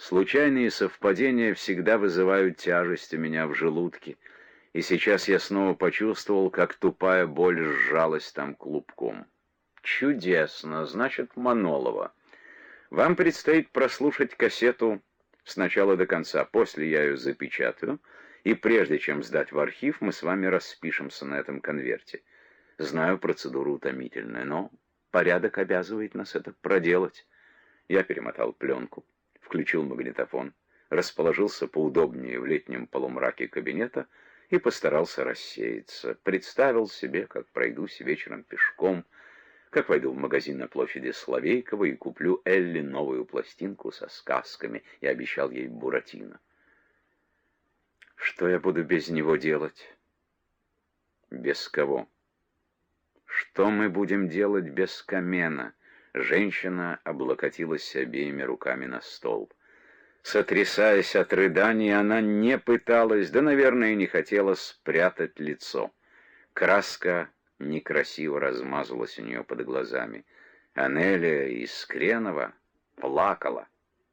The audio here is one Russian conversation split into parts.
Случайные совпадения всегда вызывают тяжесть у меня в желудке, и сейчас я снова почувствовал, как тупая боль сжалась там клубком. Чудесно, значит, Манолова. Вам предстоит прослушать кассету с начала до конца. После я ее запечатаю, и прежде чем сдать в архив, мы с вами распишемся на этом конверте. Знаю, процедура утомительная, но порядок обязывает нас это проделать. Я перемотал пленку, включил магнитофон, расположился поудобнее в летнем полумраке кабинета и постарался рассеяться. Представил себе, как пройдусь вечером пешком, как войду в магазин на площади Соловейкова и куплю Элли новую пластинку со сказками, и обещал ей Буратино. Что я буду без него делать? Без кого? Что мы будем делать без Камена? Женщина облокотилась обеими руками на стол. Сотрясаясь от рыданий, она не пыталась, да, наверное, не хотела спрятать лицо. Краска некрасиво размазалась у нее под глазами. Анелия Искренова плакала.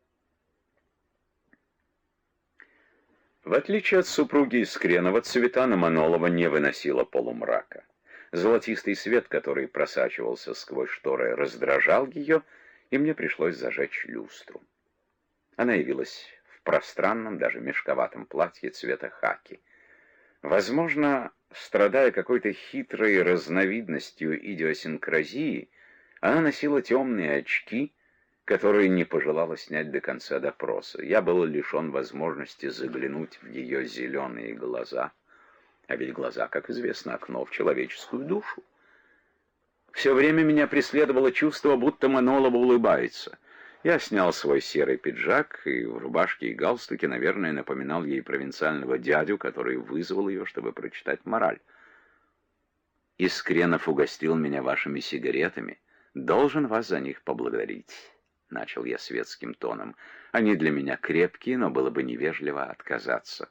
В отличие от супруги Искренова, Цветана Манолова не выносила полумрака. Золотистый свет, который просачивался сквозь шторы, раздражал ее, и мне пришлось зажечь люстру. Она явилась в пространном, даже мешковатом платье цвета хаки. Возможно, страдая какой-то хитрой разновидностью идиосинкразии, она носила темные очки, которые не пожелала снять до конца допроса. Я был лишен возможности заглянуть в ее зеленые глаза. А ведь глаза, как известно, окно в человеческую душу. Все время меня преследовало чувство, будто Манолова улыбается. Я снял свой серый пиджак и в рубашке и галстуке, наверное, напоминал ей провинциального дядю, который вызвал ее, чтобы прочитать мораль. «Искренов угостил меня вашими сигаретами. Должен вас за них поблагодарить», — начал я светским тоном. «Они для меня крепкие, но было бы невежливо отказаться».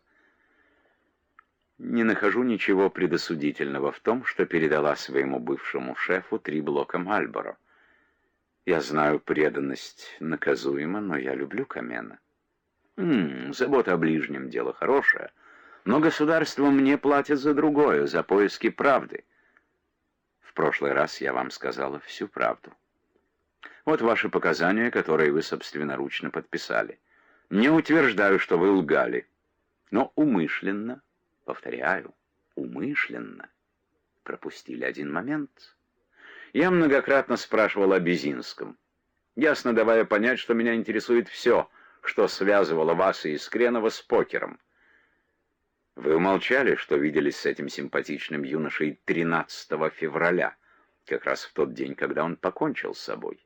Не нахожу ничего предосудительного в том, что передала своему бывшему шефу 3 блока Мальборо. Я знаю, преданность наказуема, но я люблю Камена. Забота о ближнем — дело хорошее, но государство мне платит за другое, за поиски правды. В прошлый раз я вам сказала всю правду. Вот ваши показания, которые вы собственноручно подписали. Не утверждаю, что вы лгали, но умышленно, повторяю, умышленно пропустили один момент. Я многократно спрашивал о Безинском, ясно давая понять, что меня интересует все, что связывало вас и Искренова с покером. Вы умолчали, что виделись с этим симпатичным юношей 13 февраля, как раз в тот день, когда он покончил с собой.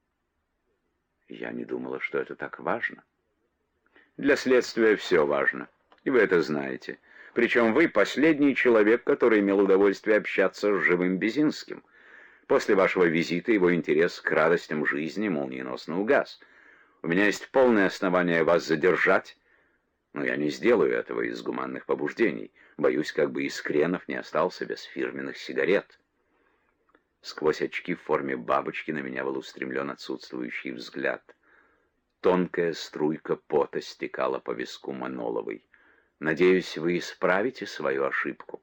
Я не думала, что это так важно. Для следствия все важно, и вы это знаете. Причем вы последний человек, который имел удовольствие общаться с живым Безинским. После вашего визита его интерес к радостям жизни молниеносно угас. У меня есть полное основание вас задержать, но я не сделаю этого из гуманных побуждений. Боюсь, как бы Искренов не остался без фирменных сигарет. Сквозь очки в форме бабочки на меня был устремлен отсутствующий взгляд. Тонкая струйка пота стекала по виску Маноловой. Надеюсь, вы исправите свою ошибку.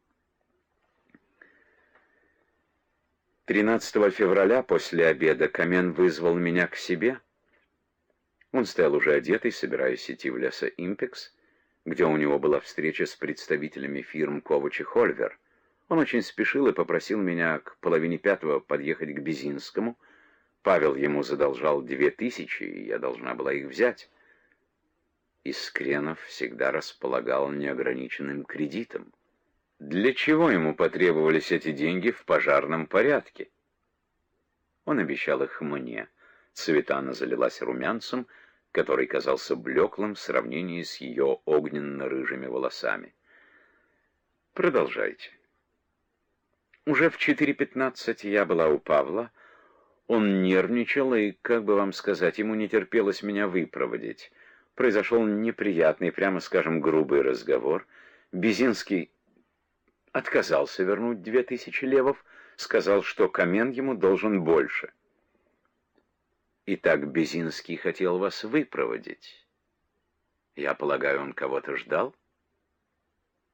13 февраля после обеда Камен вызвал меня к себе. Он стоял уже одетый, собираясь идти в лесоимпекс, где у него была встреча с представителями фирм Ковач и Хольвер. Он очень спешил и попросил меня к 4:30 подъехать к Безинскому. Павел ему задолжал 2000, и я должна была их взять. Искренов всегда располагал неограниченным кредитом. Для чего ему потребовались эти деньги в пожарном порядке? Он обещал их мне. Цветана залилась румянцем, который казался блеклым в сравнении с ее огненно-рыжими волосами. Продолжайте. Уже в 4:15 я была у Павла. Он нервничал, и, как бы вам сказать, ему не терпелось меня выпроводить. Произошел неприятный, прямо скажем, грубый разговор. Безинский отказался вернуть 2000 левов, сказал, что Камен ему должен больше. Итак, Безинский хотел вас выпроводить. Я полагаю, он кого-то ждал?